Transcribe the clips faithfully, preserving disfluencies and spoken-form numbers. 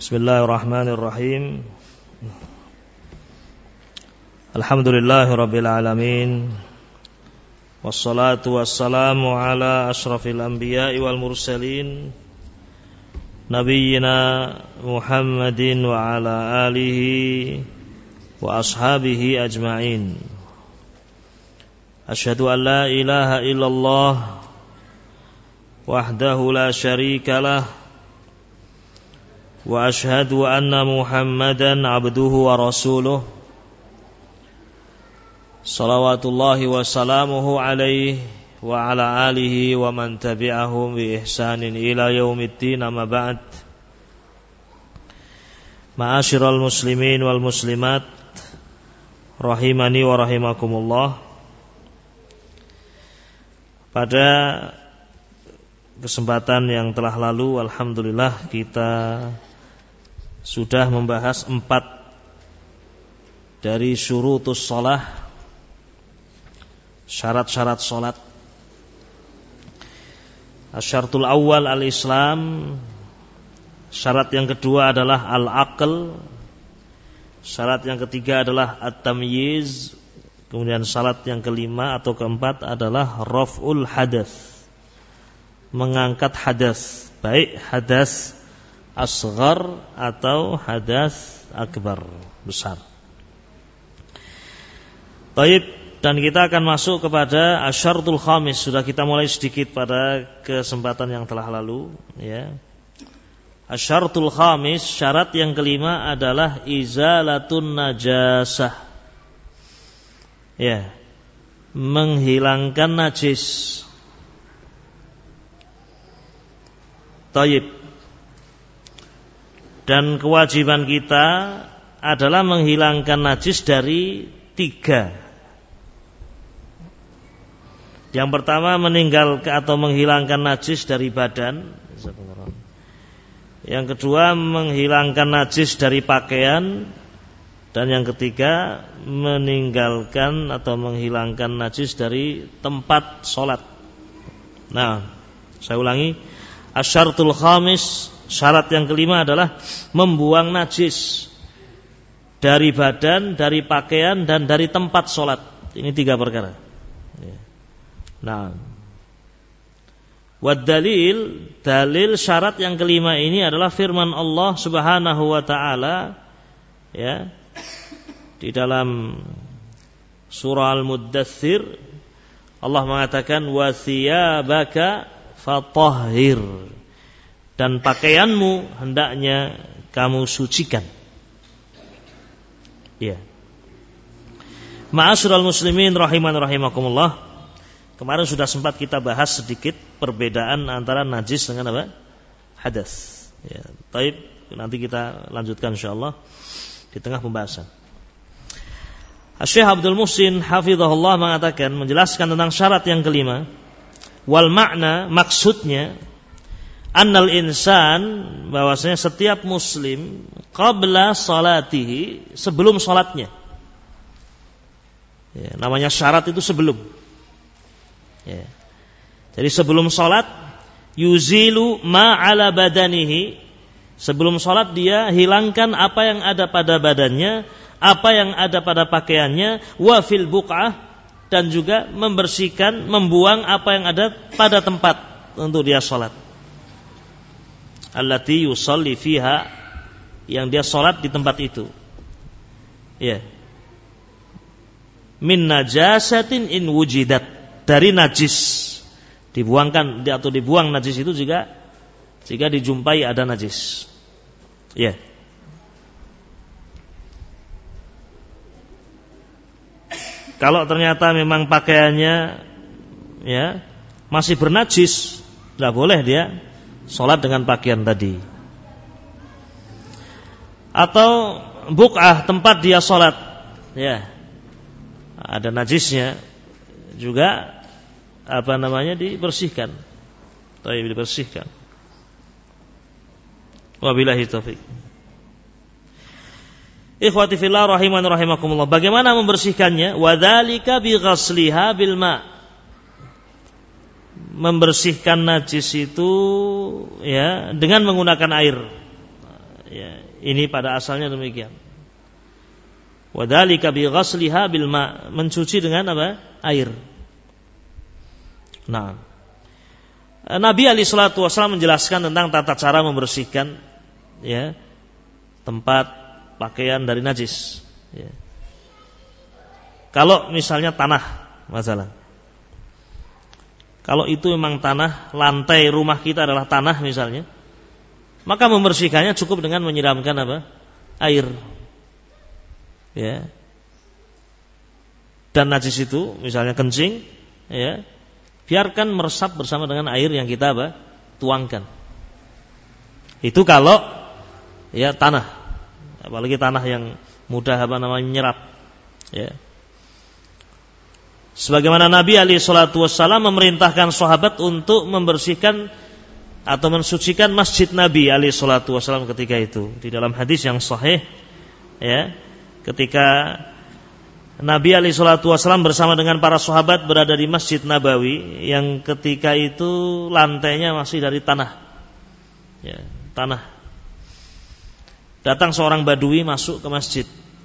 Bismillahirrahmanirrahim. Alhamdulillahirabbil alamin. Wassalatu wassalamu ala asyrafil anbiya'i wal mursalin nabiyyina Muhammadin wa ala alihi wa ashabihi ajma'in. Asyhadu an la ilaha illallah wahdahu la syarika lah wa asyhadu anna Muhammadan abduhu wa rasuluh salawatullahi wa salamuhu alaihi wa ala alihi wa man tabi'ahum bi ihsanin ila yaumiddin, amma ba'd. Ma'asyiral muslimin wal muslimat rahimani wa rahimakumullah. Pada kesempatan yang telah lalu, alhamdulillah kita sudah membahas empat dari syurutus shalah, syarat-syarat salat. Asyaratul awal al-Islam, syarat yang kedua adalah al-aql, syarat yang ketiga adalah at-tamyiz, kemudian syarat yang kelima atau keempat adalah raf'ul hadas, mengangkat hadas, baik hadas asghar atau hadas akbar, besar. Baik, dan kita akan masuk kepada asyaratul khamis. Sudah kita mulai sedikit pada kesempatan yang telah lalu, ya. Asyaratul khamis, syarat yang kelima adalah izalatun najasah, ya, menghilangkan najis. Taib. Dan kewajiban kita adalah menghilangkan najis dari tiga. Yang pertama, meninggalkan atau menghilangkan najis dari badan. Yang kedua, menghilangkan najis dari pakaian. Dan yang ketiga, meninggalkan atau menghilangkan najis dari tempat sholat. Nah, saya ulangi, asyaratul khamis, syarat yang kelima adalah membuang najis dari badan, dari pakaian, dan dari tempat sholat. Ini tiga perkara. Nah, wad dalil, dalil syarat yang kelima ini adalah firman Allah Subhanahu wa taala, ya, di dalam surah Al-Muddathir. Allah mengatakan wa thiyabaka fatahhir, dan pakaianmu hendaknya kamu sucikan. Ya. Ma'asyiral muslimin rahiman rahimakumullah. Kemarin sudah sempat kita bahas sedikit perbedaan antara najis dengan apa? Hadas. Ya, baik, nanti kita lanjutkan insyaallah di tengah pembahasan. Syekh Abdul Muhsin hafizahullah mengatakan, menjelaskan tentang syarat yang kelima, wal makna, maksudnya annal insan, bahwasanya setiap muslim qabla salatihi, sebelum salatnya, ya, namanya syarat itu sebelum, ya. Jadi sebelum salat, yuzilu ma ala badanihi, sebelum salat dia hilangkan apa yang ada pada badannya, apa yang ada pada pakaiannya, wa fil buq'ah, dan juga membersihkan, membuang apa yang ada pada tempat untuk dia salat. Allati yusalli fiha, yang dia salat di tempat itu. Ya. Min najasatin in wujidat, dari najis. Dibuangkan atau dibuang najis itu juga jika dijumpai ada najis. Ya. Kalau ternyata memang pakaiannya, ya, masih bernajis, tidak boleh dia sholat dengan pakaian tadi. Atau buk'ah, tempat dia sholat, ya, ada najisnya, juga apa namanya dibersihkan, tapi dibersihkan. Wabillahi taufik. Ikhwati fillah rahiman rahimakumullah. Bagaimana membersihkannya? Wadzalika bighasliha bil ma. Membersihkan najis itu, ya, dengan menggunakan air. Ya, ini pada asalnya demikian. Wadzalika bi ghasliha bil ma, mencuci dengan apa? Air. Nah, Nabi alaihi salatu wasallam menjelaskan tentang tata cara membersihkan ya tempat pakaian dari najis. Ya. Kalau misalnya tanah, masalah. Kalau itu memang tanah, lantai rumah kita adalah tanah misalnya, maka membersihkannya cukup dengan menyiramkan apa? Air. Ya. Dan najis itu misalnya kencing, ya, biarkan meresap bersama dengan air yang kita apa? Tuangkan. Itu kalau ya tanah, apalagi tanah yang mudah apa namanya menyerap. Ya. Sebagaimana Nabi alaihi salatu wassalam memerintahkan sahabat untuk membersihkan atau mensucikan masjid Nabi alaihi salatu wassalam ketika itu. Di dalam hadis yang sahih, ya, ketika Nabi alaihi salatu wassalam bersama dengan para sahabat berada di Masjid Nabawi yang ketika itu lantainya masih dari tanah. Ya, tanah. Datang seorang badui masuk ke masjid.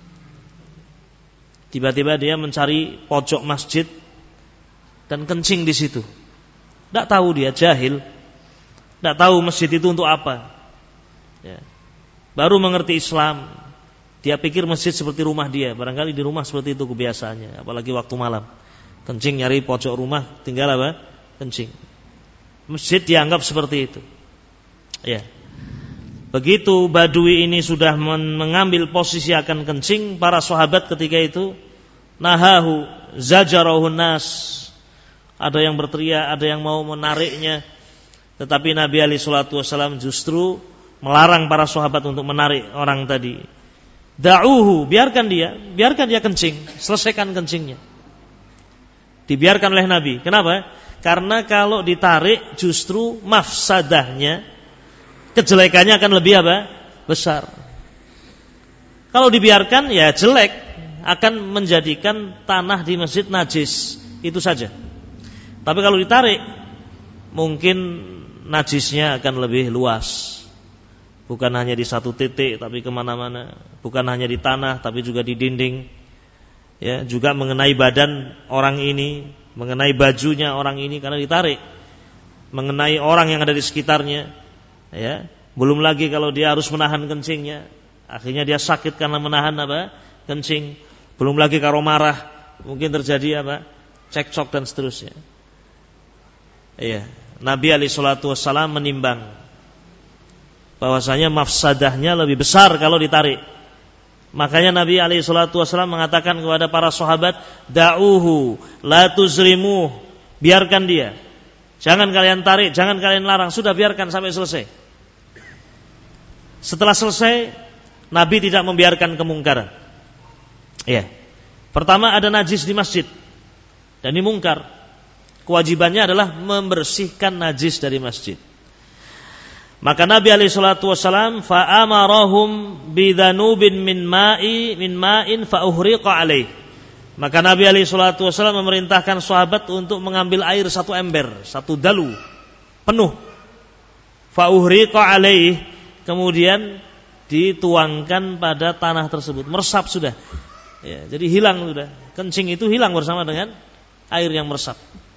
Tiba-tiba dia mencari pojok masjid dan kencing di situ. Tidak tahu dia, jahil. Tidak tahu masjid itu untuk apa. Ya. Baru mengerti Islam. Dia pikir masjid seperti rumah dia. Barangkali di rumah seperti itu kebiasaannya. Apalagi waktu malam. Kencing nyari pojok rumah, tinggal apa? Kencing. Masjid dianggap seperti itu. Ya. Begitu badui ini sudah mengambil posisi akan kencing, para sahabat ketika itu nahahu zajarahun nas. Ada yang berteriak, ada yang mau menariknya. Tetapi Nabi alaihi salatu wasallam justru melarang para sahabat untuk menarik orang tadi. Da'uhu, biarkan dia, biarkan dia kencing, selesaikan kencingnya. Dibiarkan oleh Nabi. Kenapa? Karena kalau ditarik justru mafsadahnya, kejelekannya akan lebih apa? Besar. Kalau dibiarkan ya jelek, akan menjadikan tanah di masjid najis, itu saja. Tapi kalau ditarik, mungkin najisnya akan lebih luas. Bukan hanya di satu titik, tapi kemana-mana. Bukan hanya di tanah, tapi juga di dinding. Ya, juga mengenai badan orang ini, mengenai bajunya orang ini karena ditarik. Mengenai orang yang ada di sekitarnya. Ya, belum lagi kalau dia harus menahan kencingnya, akhirnya dia sakit karena menahan apa? Kencing. Belum lagi kalau marah, mungkin terjadi apa? Cekcok dan seterusnya. Iya, Nabi alaihi salatu wassalam menimbang bahwasanya mafsadahnya lebih besar kalau ditarik. Makanya Nabi alaihi salatu wassalam mengatakan kepada para sahabat, da'uhu la tuzrimuh, biarkan dia. Jangan kalian tarik, jangan kalian larang, sudah biarkan sampai selesai. Setelah selesai, Nabi tidak membiarkan kemungkaran. Iya. Pertama ada najis di masjid dan ini mungkar. Kewajibannya adalah membersihkan najis dari masjid. Maka Nabi alaihi salatu wasallam fa amarahum bidhanubin min ma'i min ma'in fa uhriqa alaih. Maka Nabi alaihi salatu wasallam memerintahkan sahabat untuk mengambil air satu ember, satu dalu penuh. Fa uhriqa alaih, kemudian dituangkan pada tanah tersebut, meresap sudah. Ya, jadi hilang sudah. Kencing itu hilang bersama dengan air yang meresap.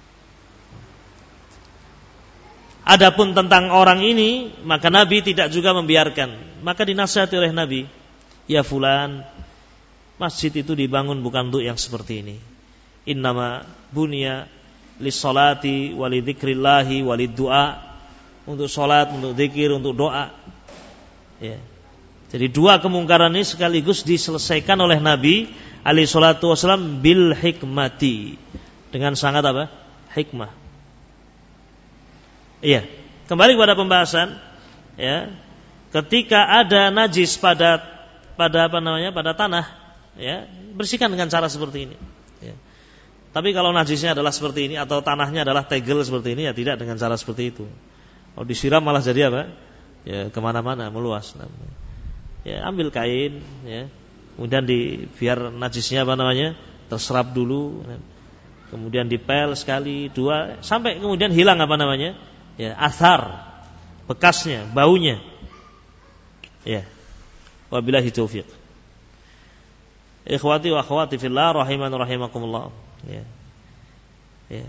Adapun tentang orang ini, maka Nabi tidak juga membiarkan. Maka dinasihati oleh Nabi, ya fulan, masjid itu dibangun bukan untuk yang seperti ini. Innama bunya lis-salati walidikrillahi waliddu'a, untuk salat, untuk zikir, untuk doa. Ya. Jadi dua kemungkaran ini sekaligus diselesaikan oleh Nabi alaihi salatu wasallam bil hikmati, dengan sangat apa? Hikmah. Iya, kembali kepada pembahasan, ya. Ketika ada najis pada pada apa namanya? pada tanah, ya, bersihkan dengan cara seperti ini. Ya. Tapi kalau najisnya adalah seperti ini atau tanahnya adalah tegel seperti ini, ya tidak dengan cara seperti itu. Kalau disiram malah jadi apa? Ya, kemana-mana, meluas. Ya, ambil kain, ya, kemudian di biar najisnya apa namanya? terserap dulu, kemudian dipel sekali, dua, sampai kemudian hilang apa namanya? Ya, athar, bekasnya, baunya. Ya. Wabillahi taufiq. Ikhwati wa akhwati fillah rahiman rahimakumullah. Ya. Ya.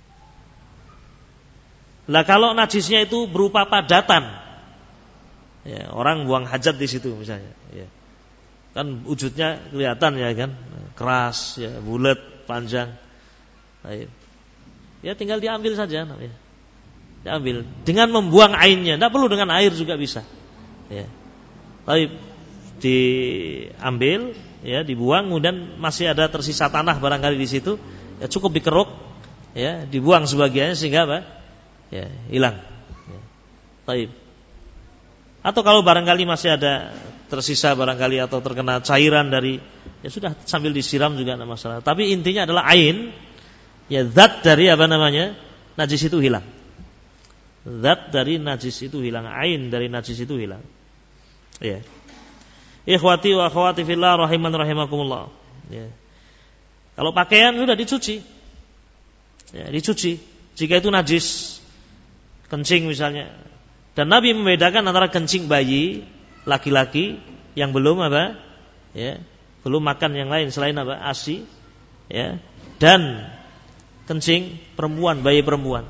Lah kalau najisnya itu berupa padatan, ya, orang buang hajat di situ misalnya, ya. Kan wujudnya kelihatan ya kan, keras, ya, bulat, panjang. Baik. Ya tinggal diambil saja, ya. Diambil dengan membuang ainnya, tidak perlu dengan air juga bisa. Ya. Baik, diambil, ya, dibuang, kemudian masih ada tersisa tanah barangkali di situ, ya cukup dikeruk, ya, dibuang sebagiannya sehingga apa? Ya, hilang. Ya. Baik. Atau kalau barangkali masih ada tersisa barangkali atau terkena cairan dari, ya sudah sambil disiram juga tidak masalah. Tapi intinya adalah ain, ya zat dari apa namanya najis itu hilang. Zat dari najis itu hilang, ain dari najis itu hilang. Ya. Ikhwati wa akhwati fillah rahiman rahimakumullah. Ya. Kalau pakaian sudah dicuci, ya, dicuci. Jika itu najis, kencing misalnya. Dan Nabi membedakan antara kencing bayi laki-laki yang belum apa, ya, belum makan yang lain selain apa, ASI, ya, dan kencing perempuan, bayi perempuan.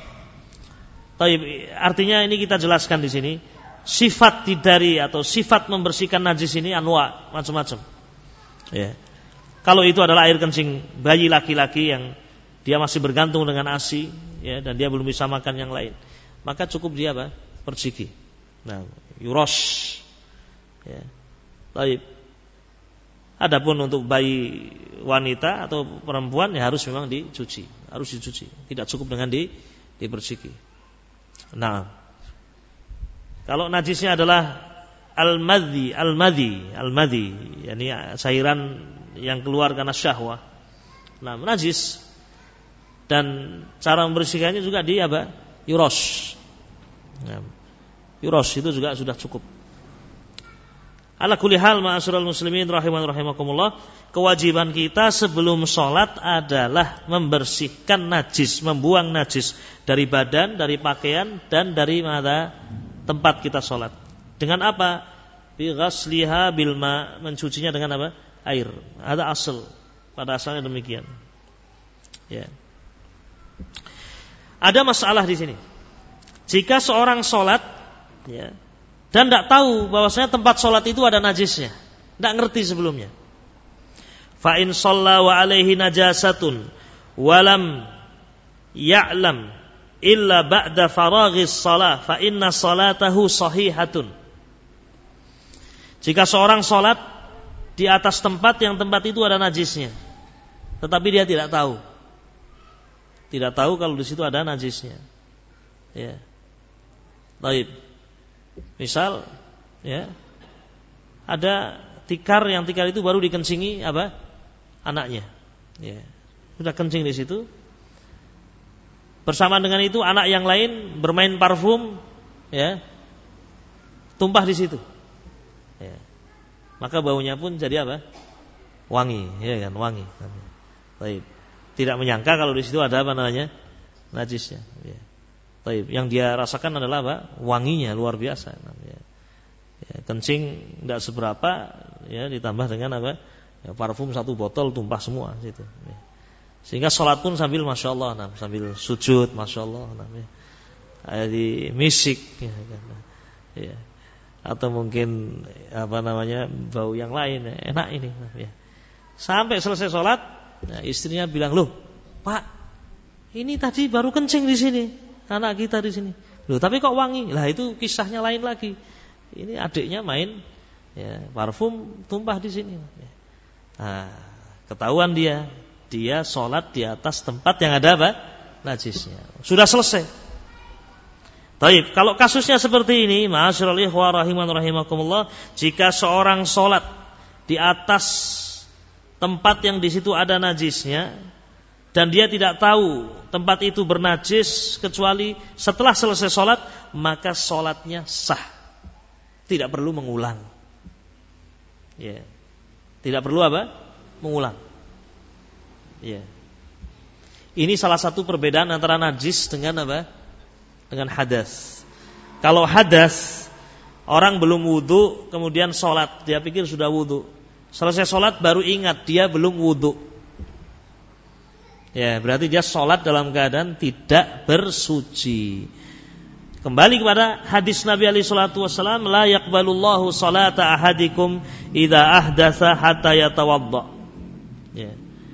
Tapi artinya ini kita jelaskan di sini, sifat dari atau sifat membersihkan najis ini anwa, macam-macam. Ya. Kalau itu adalah air kencing bayi laki-laki yang dia masih bergantung dengan ASI, ya, dan dia belum bisa makan yang lain, maka cukup dia apa? Perciki. Nah, yurosh. Ya. Baik. Adapun untuk bayi wanita atau perempuan ya harus memang dicuci, harus dicuci. Tidak cukup dengan di diperciki. Nah, kalau najisnya adalah al-madhi, al-madhi, al-madhi, yakni cairan yang keluar karena syahwah. Nah, najis. Dan cara membersihkannya juga di apa? Yurosh. Nah, yurosh itu juga sudah cukup. Ala kulli hal ma'asyiral muslimin rahiman rahimakumullah, kewajiban kita sebelum sholat adalah membersihkan najis, membuang najis dari badan, dari pakaian, dan dari mana tempat kita sholat. Dengan apa? Bi ghasliha bil ma, mencucinya dengan apa? Air. Ada asal, pada asalnya demikian. Ya. Ada masalah di sini. Jika seorang sholat, ya, dan tidak tahu bahwasanya tempat sholat itu ada najisnya, tidak ngerti sebelumnya. Fa in shalla wa alaihi najasatun walam ya'lam illa ba'da faraghis shalah fa inna salatahu sahihatun. Jika seorang sholat di atas tempat yang tempat itu ada najisnya, tetapi dia tidak tahu, tidak tahu kalau di situ ada najisnya, ya. Baik. Misal, ya, ada tikar yang tikar itu baru dikencingi apa? Anaknya. Ya. Sudah kencing di situ. Bersamaan dengan itu anak yang lain bermain parfum, ya, tumpah di situ. Ya. Maka baunya pun jadi apa? Wangi, ya kan, wangi. Baik. Tidak menyangka kalau di situ ada apa namanya? Najisnya. Ya. Baik, yang dia rasakan adalah apa? Wanginya luar biasa. Ya. Ya, kencing tidak seberapa, ya, ditambah dengan apa? Ya, parfum satu botol tumpah semua situ. Ya. Sehingga sholat pun sambil masya Allah, nah, sambil sujud masya Allah, nah, ya. Ada di misik, ya, ya. Atau mungkin apa namanya bau yang lain, ya. Enak ini. Nah, ya. Sampai selesai sholat, nah, istrinya bilang, loh, Pak, ini tadi baru kencing di sini. Anak kita di sini. Loh, tapi kok wangi? Lah itu kisahnya lain lagi. Ini adiknya main, ya, parfum tumpah di sini. Nah, ketahuan dia, dia sholat di atas tempat yang ada apa? Najisnya. Sudah selesai. Baik, kalau kasusnya seperti ini, ma'asyiral ikhwah rahiman rahimakumullah, jika seorang sholat di atas tempat yang di situ ada najisnya, dan dia tidak tahu tempat itu bernajis kecuali setelah selesai sholat, maka sholatnya sah, tidak perlu mengulang. Ya, tidak perlu apa? Mengulang. Ya, ini salah satu perbedaan antara najis dengan apa? Dengan hadas. Kalau hadas Orang belum wudu, kemudian sholat, dia pikir sudah wudu. Selesai sholat baru ingat dia belum wudu. Ya, berarti dia sholat dalam keadaan tidak bersuci. Kembali kepada hadis Nabi alaihi salatu wasallam, la yaqbalullahu salata ahadikum idza ahdatsa hatta yatawadda. Ya.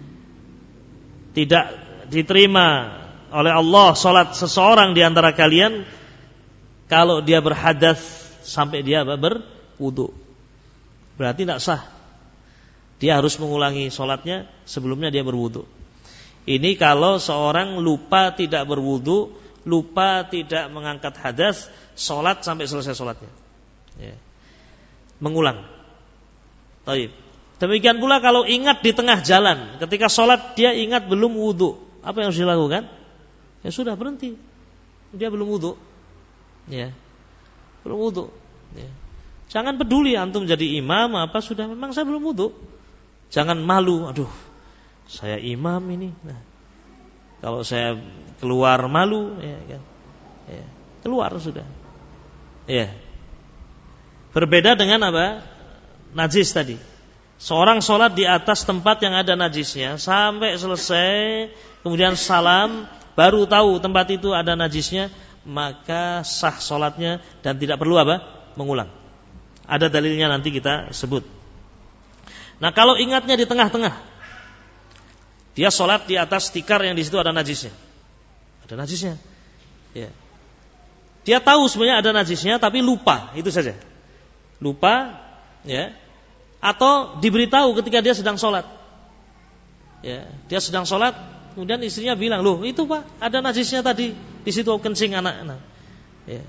Tidak diterima oleh Allah salat seseorang di antara kalian kalau dia berhadas sampai dia berwudu. Berarti tidak sah. Dia harus mengulangi salatnya sebelumnya dia berwudu. Ini kalau seorang lupa tidak berwudu, lupa tidak mengangkat hadas, salat sampai selesai salatnya. Ya. Mengulang. Taib. Demikian pula kalau ingat di tengah jalan, ketika sholat dia ingat belum wudu, apa yang harus dilakukan? Ya sudah berhenti, dia belum wudu, ya, belum wudu. Ya. Jangan peduli antum jadi imam apa sudah, memang saya belum wudu. Jangan malu, aduh, saya imam ini. Nah, kalau saya keluar malu, ya kan, ya, keluar sudah. Ya. Berbeda dengan apa? Najis tadi. Seorang sholat di atas tempat yang ada najisnya sampai selesai, kemudian salam, baru tahu tempat itu ada najisnya, maka sah sholatnya dan tidak perlu apa? Mengulang. Ada dalilnya nanti kita sebut. Nah kalau ingatnya di tengah-tengah, dia sholat di atas tikar yang di situ ada najisnya, ada najisnya. Ya. Dia tahu sebenarnya ada najisnya tapi lupa, itu saja. Lupa, ya. Atau diberitahu ketika dia sedang sholat, ya, dia sedang sholat, kemudian istrinya bilang, loh itu pak ada najisnya tadi di situ kencing anak, nah, ya.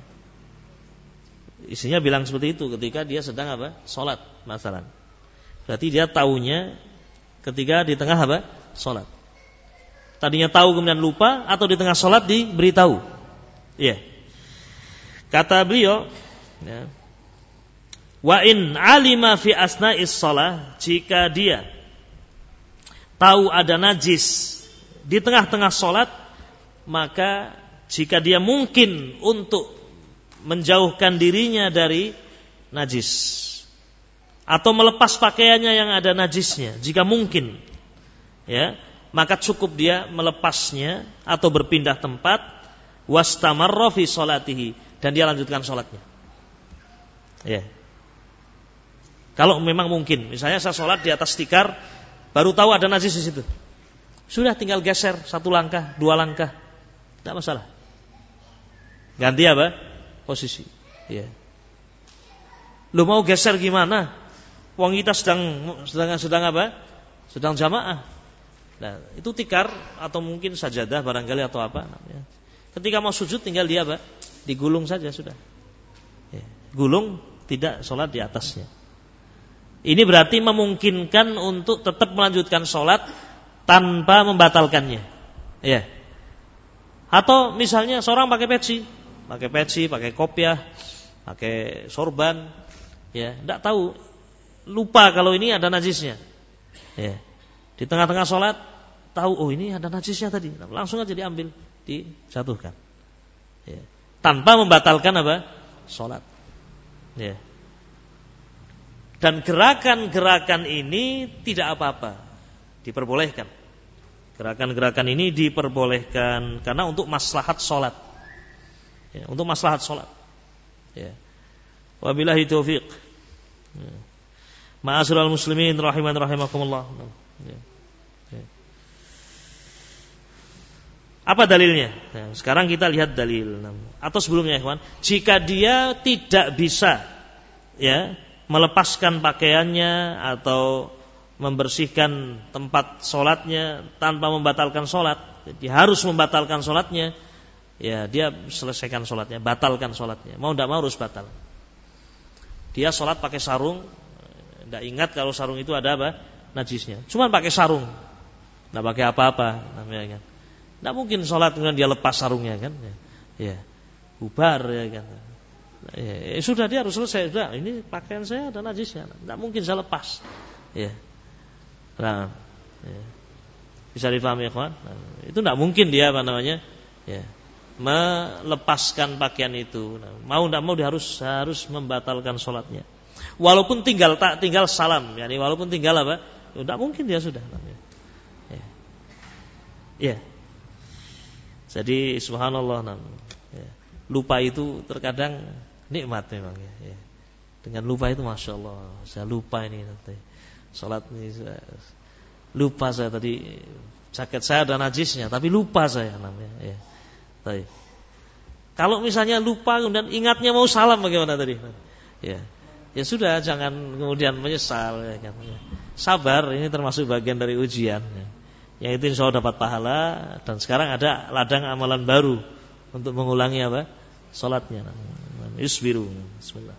Istrinya bilang seperti itu ketika dia sedang apa? Sholat, masalah. Berarti dia taunya ketika di tengah apa? Sholat. Tadinya tahu kemudian lupa, atau di tengah sholat diberitahu. Ya. Kata beliau, ya. Wa in alima fi asna'is shalah, jika dia tahu ada najis di tengah-tengah salat, maka jika dia mungkin untuk menjauhkan dirinya dari najis atau melepas pakaiannya yang ada najisnya, jika mungkin, ya, maka cukup dia melepasnya atau berpindah tempat, wastamarra fi sholatihi, dan dia lanjutkan salatnya. Ya. Kalau memang mungkin, misalnya saya sholat di atas tikar, baru tahu ada najis di situ, sudah tinggal geser satu langkah, dua langkah, tidak masalah. Ganti apa? Posisi. Ya. Lu mau geser gimana? Wong kita sedang sedang sedang apa? Sedang jamaah. Nah, itu tikar atau mungkin sajadah barangkali atau apa. Ya. Ketika mau sujud tinggal dia apa? Digulung saja sudah. Ya. Gulung, tidak sholat di atasnya. Ini berarti memungkinkan untuk tetap melanjutkan sholat tanpa membatalkannya. Ya. Atau misalnya seorang pakai peci, pakai peci, pakai kopiah, pakai sorban, ya, tidak tahu, lupa kalau ini ada najisnya. Ya. Di tengah-tengah sholat tahu, oh ini ada najisnya tadi, langsung aja diambil, dijatuhkan. Ya. Tanpa membatalkan apa? Sholat. Ya. Dan gerakan-gerakan ini tidak apa-apa, diperbolehkan. Gerakan-gerakan ini diperbolehkan karena untuk maslahat sholat, ya, untuk maslahat sholat. Ya. Wabillahi taufiq. Ya. Ma'asyiral muslimin rahiman rahimakumullah. Ya. Ya. Apa dalilnya? Nah, sekarang kita lihat dalil. Atau sebelumnya, ikhwan, jika dia tidak bisa, ya, melepaskan pakaiannya atau membersihkan tempat sholatnya tanpa membatalkan sholat, dia harus membatalkan sholatnya, ya dia selesaikan sholatnya, batalkan sholatnya, mau tidak mau harus batal. Dia sholat pakai sarung, tidak ingat kalau sarung itu ada apa? Najisnya, cuma pakai sarung, tidak pakai apa-apa, namanya kan. Tidak mungkin sholat kemudian dia lepas sarungnya kan, ya, ya. Bubar ya kan. Ya, ya, sudah dia harus selesai. Sudah, ini pakaian saya ada najisnya, tidak mungkin saya lepas. Ya, nah, ya. Bisa difahami ya kawan? Nah, itu tidak mungkin dia apa namanya, ya, melepaskan pakaian itu. Nah, mau tidak mau dia harus harus membatalkan sholatnya. Walaupun tinggal tak tinggal salam, yani walaupun tinggal apa? Tidak mungkin dia sudah. Ya. Ya. Jadi subhanallah, ya. Lupa itu terkadang nikmat memang. Ya. Dengan lupa itu masya Allah, saya lupa ini nanti sholat ini, saya, lupa saya tadi jaket saya ada najisnya, tapi lupa saya namanya. Ya. Baik. Kalau misalnya lupa kemudian ingatnya mau salam bagaimana tadi? Ya. Ya sudah, jangan kemudian menyesal. Ya kan? Sabar, ini termasuk bagian dari ujian. Ya. Yang itu insya Allah dapat pahala. Dan sekarang ada ladang amalan baru untuk mengulangi apa? Salatnya. Yusbiru. Bismillah.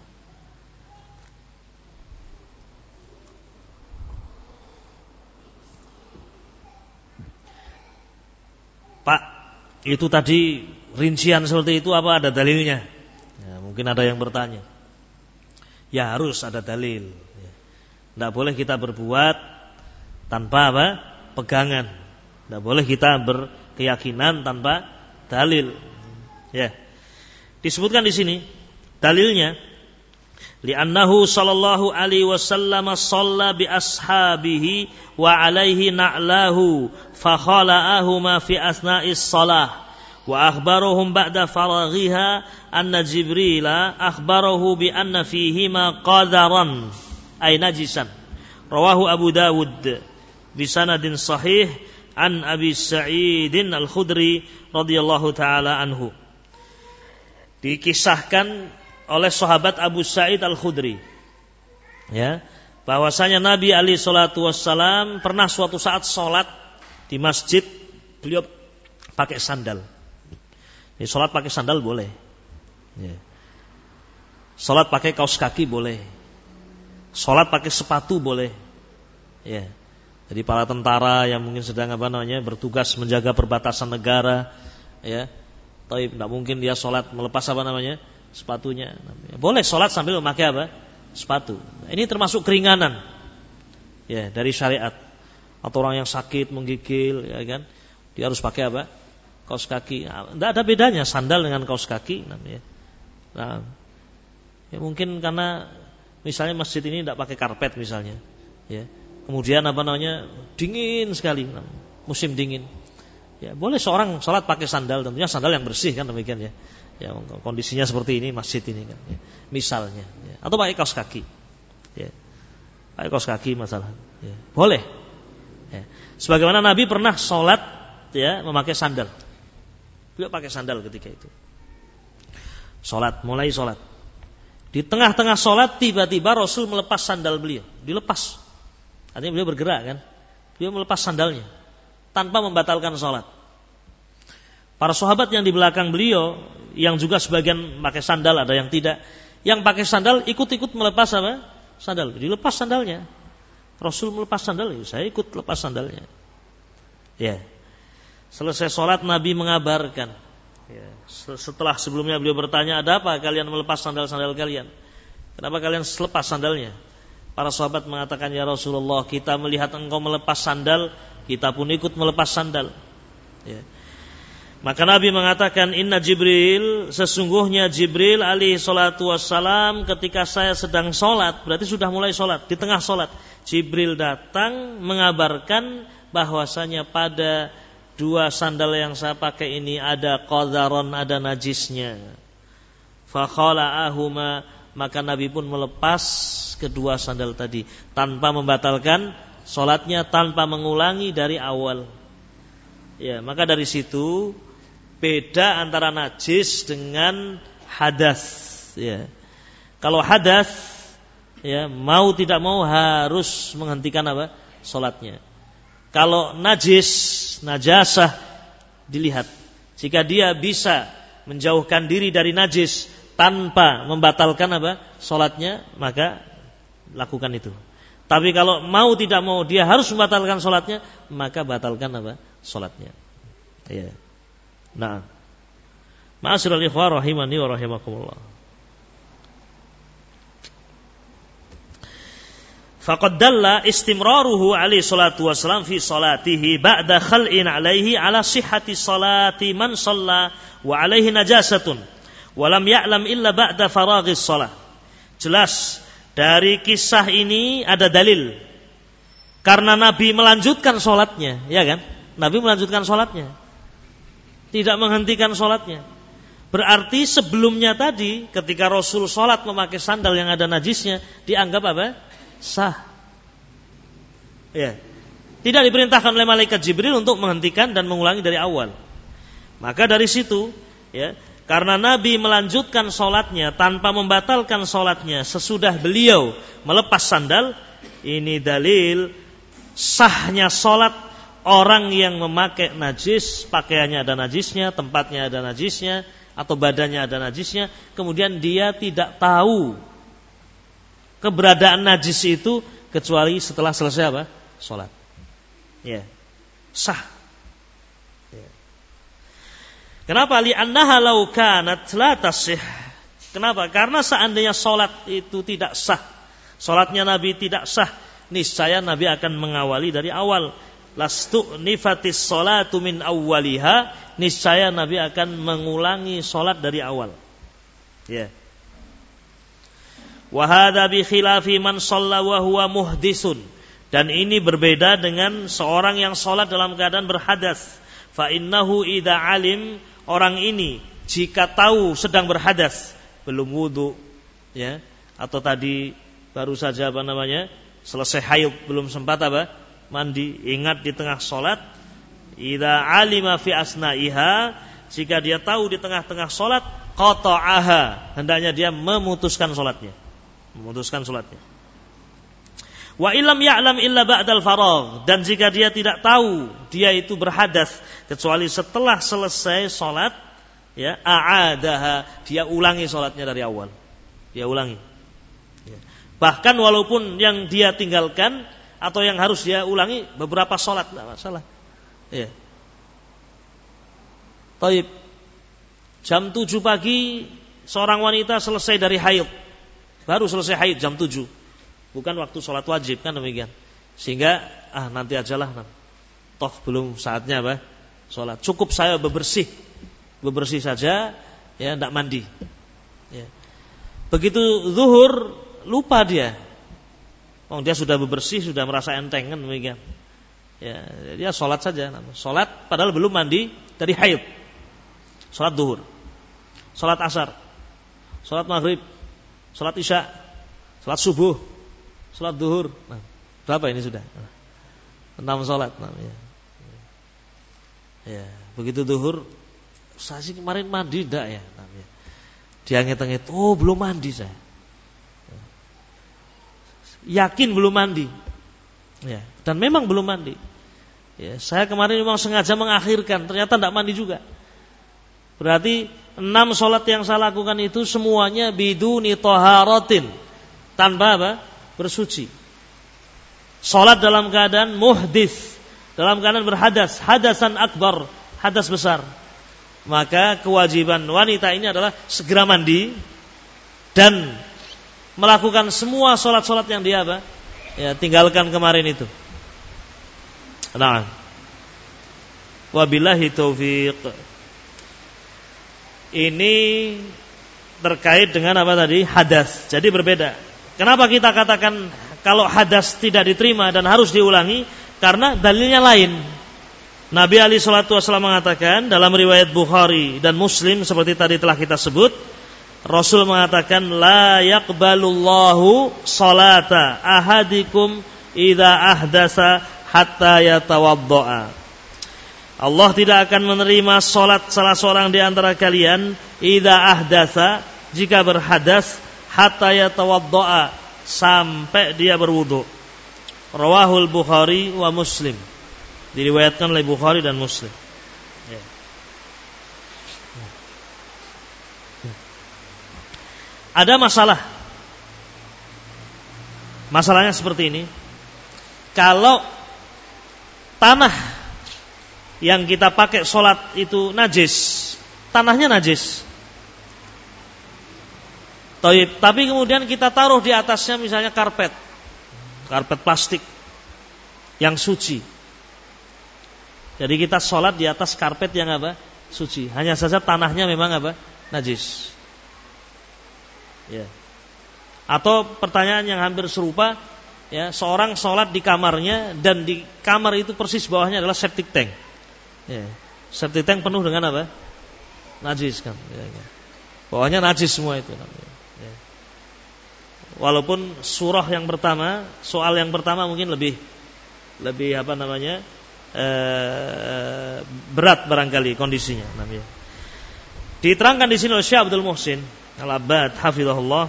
Pak, itu tadi rincian seperti itu apa ada dalilnya? Ya, mungkin ada yang bertanya. Ya harus ada dalil. Tidak boleh kita berbuat tanpa apa? Pegangan. Tidak boleh kita berkeyakinan tanpa dalil. Ya. Disebutkan di sini dalilnya, li'annahu sallallahu alaihi wasallam shalla bi ashabihi wa alaihi na'lahu fa khala'ahuma fi asna'is shalah. Wa akhbarahum ba'da faraghiha anna Jibrila akhbarahu bi anna fihima qadaran ay najisan. Rawahu Abu Dawud bi sanadin sahih an Abi Sa'idin Al-Khudri radhiyallahu taala anhu. Dikisahkan oleh sahabat Abu Sa'id Al-Khudri, ya, bahwasanya Nabi alaihi salatu wassalam pernah suatu saat salat di masjid, beliau pakai sandal. Jadi salat pakai sandal boleh. Ya. Salat pakai kaos kaki boleh. Salat pakai sepatu boleh. Ya. Jadi para tentara yang mungkin sedang apa namanya bertugas menjaga perbatasan negara, ya, tapi tidak mungkin dia salat melepas apa namanya sepatunya. Boleh salat sambil memakai apa? Sepatu. Ini termasuk keringanan, ya, dari syariat. Atau orang yang sakit menggigil, ya kan, dia harus pakai apa? Kaos kaki. Tidak nah, ada bedanya sandal dengan kaos kaki. Nah, ya mungkin karena misalnya masjid ini tidak pakai karpet misalnya, ya. Kemudian apa namanya dingin sekali, musim dingin. Ya boleh seorang sholat pakai sandal, tentunya sandal yang bersih kan demikian ya. Ya kondisinya seperti ini masjid ini kan, ya. Misalnya, ya. Atau pakai kaos kaki, ya. Pakai kaos kaki masalah, ya. Boleh. Ya. Sebagaimana Nabi pernah sholat, ya, memakai sandal. Beliau pakai sandal ketika itu. Sholat, mulai sholat. Di tengah-tengah sholat tiba-tiba Rasul melepas sandal beliau, dilepas. Artinya beliau bergerak kan, beliau melepas sandalnya tanpa membatalkan sholat. Para sahabat yang di belakang beliau, yang juga sebagian pakai sandal, ada yang tidak. Yang pakai sandal ikut-ikut melepas apa? Sandal. Dilepas sandalnya. Rasul melepas sandal, ya, saya ikut lepas sandalnya. Ya. Selesai sholat Nabi mengabarkan. Ya. Setelah sebelumnya beliau bertanya, ada apa kalian melepas sandal-sandal kalian? Kenapa kalian lepas sandalnya? Para sahabat mengatakan, ya Rasulullah, kita melihat engkau melepas sandal, kita pun ikut melepas sandal. Ya. Maka Nabi mengatakan, inna Jibril, sesungguhnya Jibril alaihi salatu wassalam ketika saya sedang sholat, berarti sudah mulai sholat, di tengah sholat, Jibril datang mengabarkan bahwasanya pada dua sandal yang saya pakai ini ada qadharon, ada najisnya. Fa khala'ahuma, maka Nabi pun melepas kedua sandal tadi tanpa membatalkan sholatnya, tanpa mengulangi dari awal. Ya, maka dari situ beda antara najis dengan hadas. Ya. Kalau hadas, ya, mau tidak mau harus menghentikan apa? Sholatnya. Kalau najis, najasah dilihat. Jika dia bisa menjauhkan diri dari najis tanpa membatalkan apa? Sholatnya, maka lakukan itu. Tapi kalau mau tidak mau dia harus membatalkan sholatnya, maka batalkan apa? Sholatnya. Ya. Nah, ma'asyiral ikhwah rahimani wa rahimakumullah. Faqad dalla istimraruhu alaihi salatu wassalam fi salatihi ba'da khal'in alaihi ala sihhati salati man shalla wa alaihi najasatun wa lam ya'lam illa ba'da faraghis shalah. Jelas dari kisah ini ada dalil karena Nabi melanjutkan salatnya, ya kan? Nabi melanjutkan salatnya. Tidak menghentikan salatnya. Berarti sebelumnya tadi ketika Rasul salat memakai sandal yang ada najisnya dianggap apa? Sah. Ya. Tidak diperintahkan oleh malaikat Jibril untuk menghentikan dan mengulangi dari awal. Maka dari situ, ya, karena Nabi melanjutkan sholatnya tanpa membatalkan sholatnya sesudah beliau melepas sandal, ini dalil sahnya sholat orang yang memakai najis, pakaiannya ada najisnya, tempatnya ada najisnya, atau badannya ada najisnya, kemudian dia tidak tahu keberadaan najis itu kecuali setelah selesai apa? Sholat. Ya, sah. Ya. Kenapa? Li'annaha law kanat la tasih. Kenapa? Karena seandainya sholat itu tidak sah, sholatnya Nabi tidak sah, niscaya Nabi akan mengawali dari awal. Lastu nifatis sholatu min awwaliha, niscaya Nabi akan mengulangi sholat dari awal. Ya. Wa hadza bi khilafi man shalla wa huwa muhdisun, dan ini berbeda dengan seorang yang sholat dalam keadaan berhadas. Fa innahu idza alim, orang ini jika tahu sedang berhadas, belum wudu, ya, atau tadi baru saja apa namanya selesai haid, belum sempat apa mandi, ingat di tengah sholat, idza alima fi asnaiha, jika dia tahu di tengah-tengah sholat, qata'aha, hendaknya dia memutuskan sholatnya. memutuskan salatnya. Wa illam ya'lam illa ba'dal faragh, dan jika dia tidak tahu dia itu berhadas kecuali setelah selesai salat, ya, a'adaha, dia ulangi salatnya dari awal. Dia ulangi. Ya. Bahkan walaupun yang dia tinggalkan atau yang harus dia ulangi beberapa salat, enggak masalah. Ya. Taib. Jam tujuh pagi seorang wanita selesai dari haid. Baru selesai haid jam tujuh, bukan waktu sholat wajib, kan demikian. Sehingga ah nanti ajalah, toh belum saatnya apa sholat. Cukup saya bebersih, bebersih saja, ya, tidak mandi. Ya. Begitu zuhur lupa dia, oh dia sudah bebersih, sudah merasa enteng, kan demikian. Ya, dia sholat saja, sholat padahal belum mandi dari haid. Sholat zuhur, sholat asar, sholat maghrib, sholat isya, sholat subuh, sholat duhur. Nah, berapa ini sudah? Enam sholat. Nah, ya. Ya, begitu duhur, saya sih kemarin mandi enggak ya? Nah, ya. Dianget-anget, oh belum mandi saya. Yakin belum mandi. Ya, dan memang belum mandi. Ya, saya kemarin memang sengaja mengakhirkan, ternyata enggak mandi juga. Berarti enam sholat yang saya lakukan itu semuanya biduni taharatin, tanpa apa? Bersuci. Sholat dalam keadaan muhdits, dalam keadaan berhadas, hadasan akbar, hadas besar. Maka kewajiban wanita ini adalah segera mandi dan melakukan semua sholat-sholat yang dia apa? Ya, tinggalkan kemarin itu. Nah, wabillahi taufiq. Ini terkait dengan apa tadi? Hadas. Jadi berbeda. Kenapa kita katakan kalau hadas tidak diterima dan harus diulangi? Karena dalilnya lain. Nabi alaihi salatu wasallam mengatakan dalam riwayat Bukhari dan Muslim seperti tadi telah kita sebut, Rasul mengatakan la yaqbalullahu salata ahadikum idza ahdasa hatta yatawaddaa. Allah tidak akan menerima salat salah seorang di antara kalian idza ahdatsa, jika berhadas, hatta yatawaddaa, sampai dia berwudu. Rawahul Bukhari wa Muslim. Diriwayatkan oleh Bukhari dan Muslim. Ya. Ada masalah. Masalahnya seperti ini. Kalau tanah yang kita pakai sholat itu najis, tanahnya najis, Taib, tapi kemudian kita taruh di atasnya misalnya karpet, karpet plastik yang suci. Jadi kita sholat di atas karpet yang apa? Suci. Hanya saja tanahnya memang apa? Najis. Ya. Atau pertanyaan yang hampir serupa, ya, seorang sholat di kamarnya dan di kamar itu persis bawahnya adalah septic tank. Ya. Septic tank penuh dengan apa? Najis kan. Ya, ya. Bawahnya najis semua itu. Ya. Walaupun surah yang pertama, soal yang pertama mungkin lebih lebih apa namanya ee, berat barangkali kondisinya. Namanya. Diterangkan di sini oleh Syekh Abdul Muhsin Al-Abbad hafizahullah.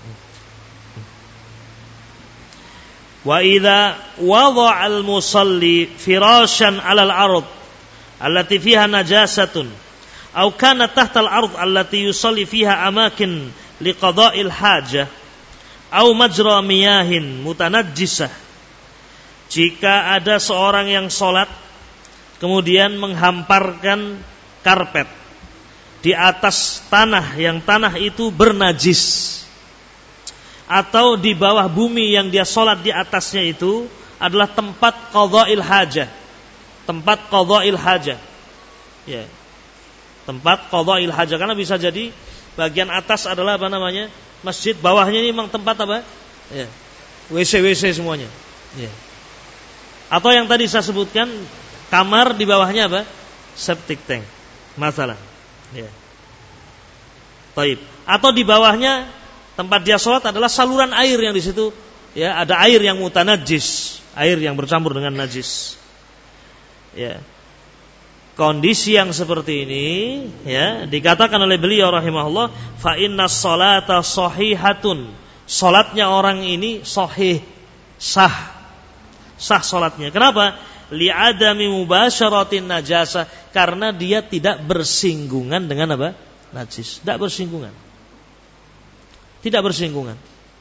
Wa idza wada'a al-musalli firashan 'ala al-ard allati fiha najasatun aw kana tahta al-ard allati yusalli fiha amakin liqada'il hajah aw majra miyahin mutanajjisah. Jika ada seorang yang sholat kemudian menghamparkan karpet di atas tanah yang tanah itu bernajis, atau di bawah bumi yang dia sholat di atasnya itu adalah tempat qadha'il hajah, tempat qadha'il hajah, ya, tempat qadha'il hajah. Karena bisa jadi bagian atas adalah apa namanya masjid, bawahnya ini memang tempat apa, ya, W C W C semuanya, ya. Atau yang tadi saya sebutkan kamar di bawahnya apa, septic tank, masalah, ya. Taib. Atau di bawahnya tempat dia sholat adalah saluran air yang di situ, ya, ada air yang mutanajjis, air yang bercampur dengan najis. Ya. Kondisi yang seperti ini, ya, dikatakan oleh beliau rahimahullah, fa inna sholata shahihatun. Salatnya orang ini sahih, sah. Sah salatnya. Kenapa? Li'adami mubasyaratin najasa, karena dia tidak bersinggungan dengan apa? Najis. Tidak bersinggungan. Tidak bersinggungan.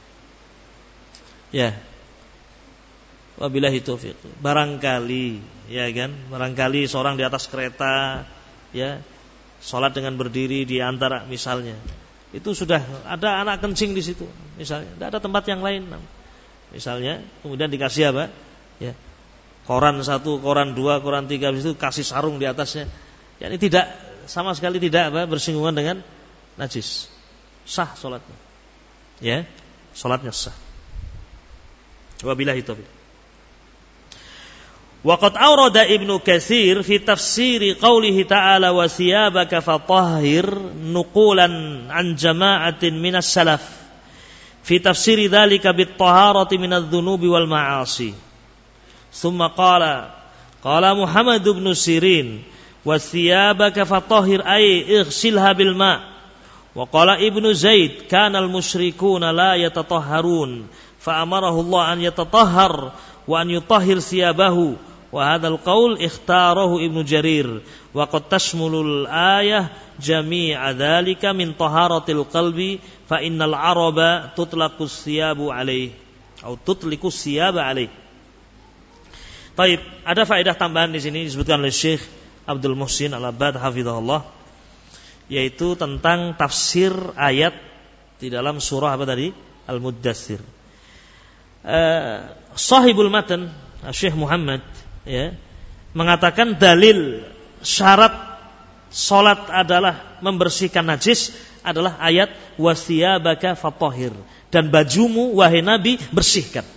Ya. Wabillahi taufiq. Barangkali, ya kan? Barangkali seorang di atas kereta, ya, salat dengan berdiri di antara misalnya. Itu sudah ada anak kencing di situ, misalnya. Tidak ada tempat yang lain. Misalnya, kemudian dikasih apa? Ya. Koran satu, koran dua, koran tiga, habis itu kasih sarung di atasnya. Ya, ini tidak, sama sekali tidak apa, bersinggungan dengan najis. Sah salatnya. Ya, salatnya sah. Wabillahi taufiq. Wa qad awrada Ibnu Katsir fi tafsir qaulihi ta'ala wa thiyabaka fatahhir nuqulan an jama'atin minas salaf fi tafsir dzalika bit taharati minadz dzunubi wal ma'asi. Thumma qala qala Muhammad ibn Sirin wa thiyabaka fatahhir ay ighsilha bil ma'. Wa qala Ibnu Zaid kana al musyrikuuna la yatatahharun fa amarahu Allah an yatatahhar wa an yutahhir thiyabahu wa hadzal qaul ikhtarahu Ibnu Jarir wa qad tashmulul ayah jami'a dzalika min taharatil qalbi fa innal araba tutlaqus thiyabu alaihi atau tutliqus thiyaba alaihi. Baik, ada faedah tambahan di sini disebutkan oleh Syekh Abdul Muhsin Al-Abbad hafizahullah, yaitu tentang tafsir ayat di dalam surah apa tadi? Al-Muddatsir. Eh, Sahibul Matan, Syekh Muhammad, ya, mengatakan dalil syarat salat adalah membersihkan najis adalah ayat wasiyabaka fatahhir, dan bajumu wahai Nabi bersihkan.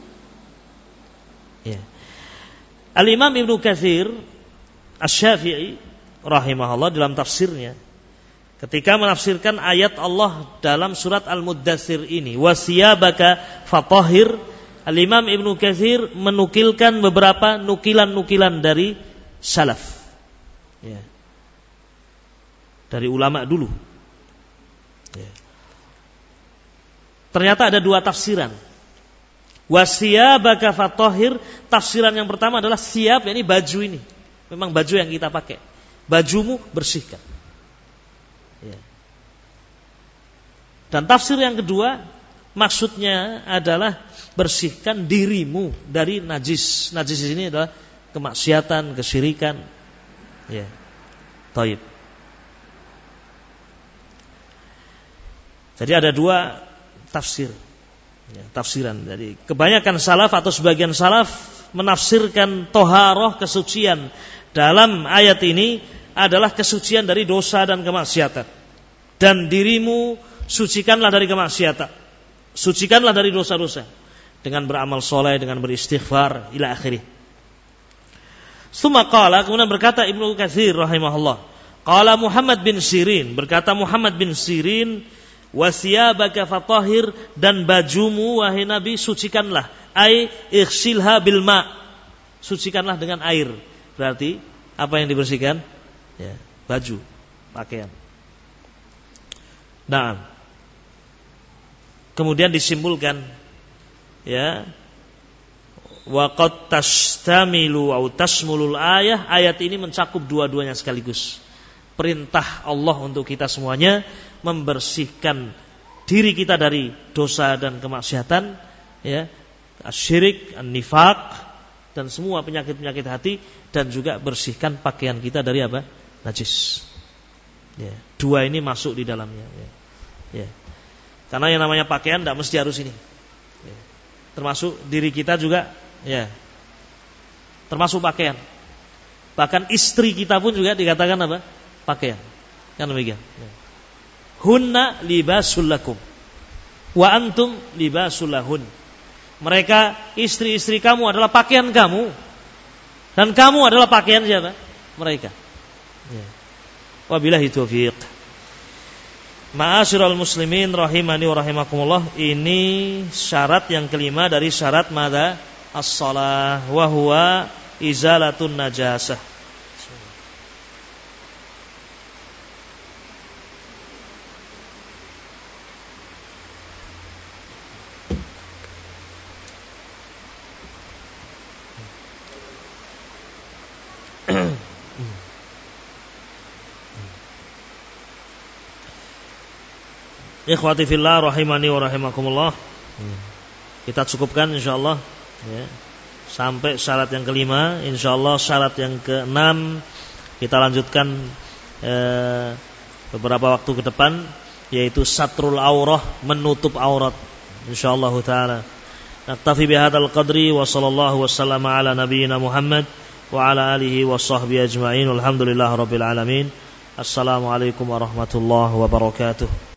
Ya. Al-Imam Ibnu Katsir Asy-Syafi'i rahimahullah dalam tafsirnya ketika menafsirkan ayat Allah dalam surat Al-Muddatsir ini wasiyabaka fatahhir, Al-Imam Ibnu Katsir menukilkan beberapa nukilan-nukilan dari salaf, ya, dari ulama dulu, ya. Ternyata ada dua tafsiran. Wasiyabaka fatahhir, tafsiran yang pertama adalah siap, yakni baju ini. Memang baju yang kita pakai. Bajumu bersihkan. Ya. Dan tafsir yang kedua, maksudnya adalah bersihkan dirimu dari najis. Najis di sini adalah kemaksiatan, kesyirikan. Ya. Taib. Jadi ada dua tafsir. Ya, tafsiran. Jadi kebanyakan salaf atau sebagian salaf menafsirkan toharoh, kesucian dalam ayat ini adalah kesucian dari dosa dan kemaksiatan. Dan dirimu sucikanlah dari kemaksiatan, sucikanlah dari dosa-dosa dengan beramal soleh, dengan beristighfar ila akhirih. Summa qala, kemudian berkata Ibnu Katsir rahimahullah, qala Muhammad bin Sirin, berkata Muhammad bin Sirin, wasiyabaka fatahhir, dan bajumu wahai Nabi sucikanlah, ai ighsilha bil ma, sucikanlah dengan air. Berarti apa yang dibersihkan? Ya, baju, pakaian. Nah, kemudian disimpulkan, ya, waqad tashtamilu au tasmulul ayah, ayat ini mencakup dua-duanya sekaligus. Perintah Allah untuk kita semuanya membersihkan diri kita dari dosa dan kemaksiatan, ya, syirik, nifak, dan semua penyakit-penyakit hati, dan juga bersihkan pakaian kita dari apa? Najis. Ya, dua ini masuk di dalamnya. Ya. Ya. Karena yang namanya pakaian tidak mesti harus ini. Ya. Termasuk diri kita juga, ya, termasuk pakaian. Bahkan istri kita pun juga dikatakan apa? Pakaian. Kan demikian. Ya. Hunna libasul lakum wa antum libasul lahun. Mereka, istri-istri kamu adalah pakaian kamu, dan kamu adalah pakaian siapa? Mereka. Ya. Wabillahi taufiq. Ma'asyiral muslimin rahimani wa rahimakumullah, ini syarat yang kelima dari syarat madza? As-shalah, wa huwa izalatun najasah. Ikhwati fillah rahimani wa rahimakumullah. Kita cukupkan insyaallah, ya, sampai syarat yang kelima. Insyaallah syarat yang keenam kita lanjutkan eh, beberapa waktu ke depan, yaitu satrul aurah, menutup aurat insyaallah taala. Naktafi bihadzal qadri wa sallallahu wasallama ala nabiyyina Muhammad wa ala alihi wa sahbihi ajma'in. Walhamdulillahirabbil alamin. Assalamualaikum warahmatullahi wabarakatuh.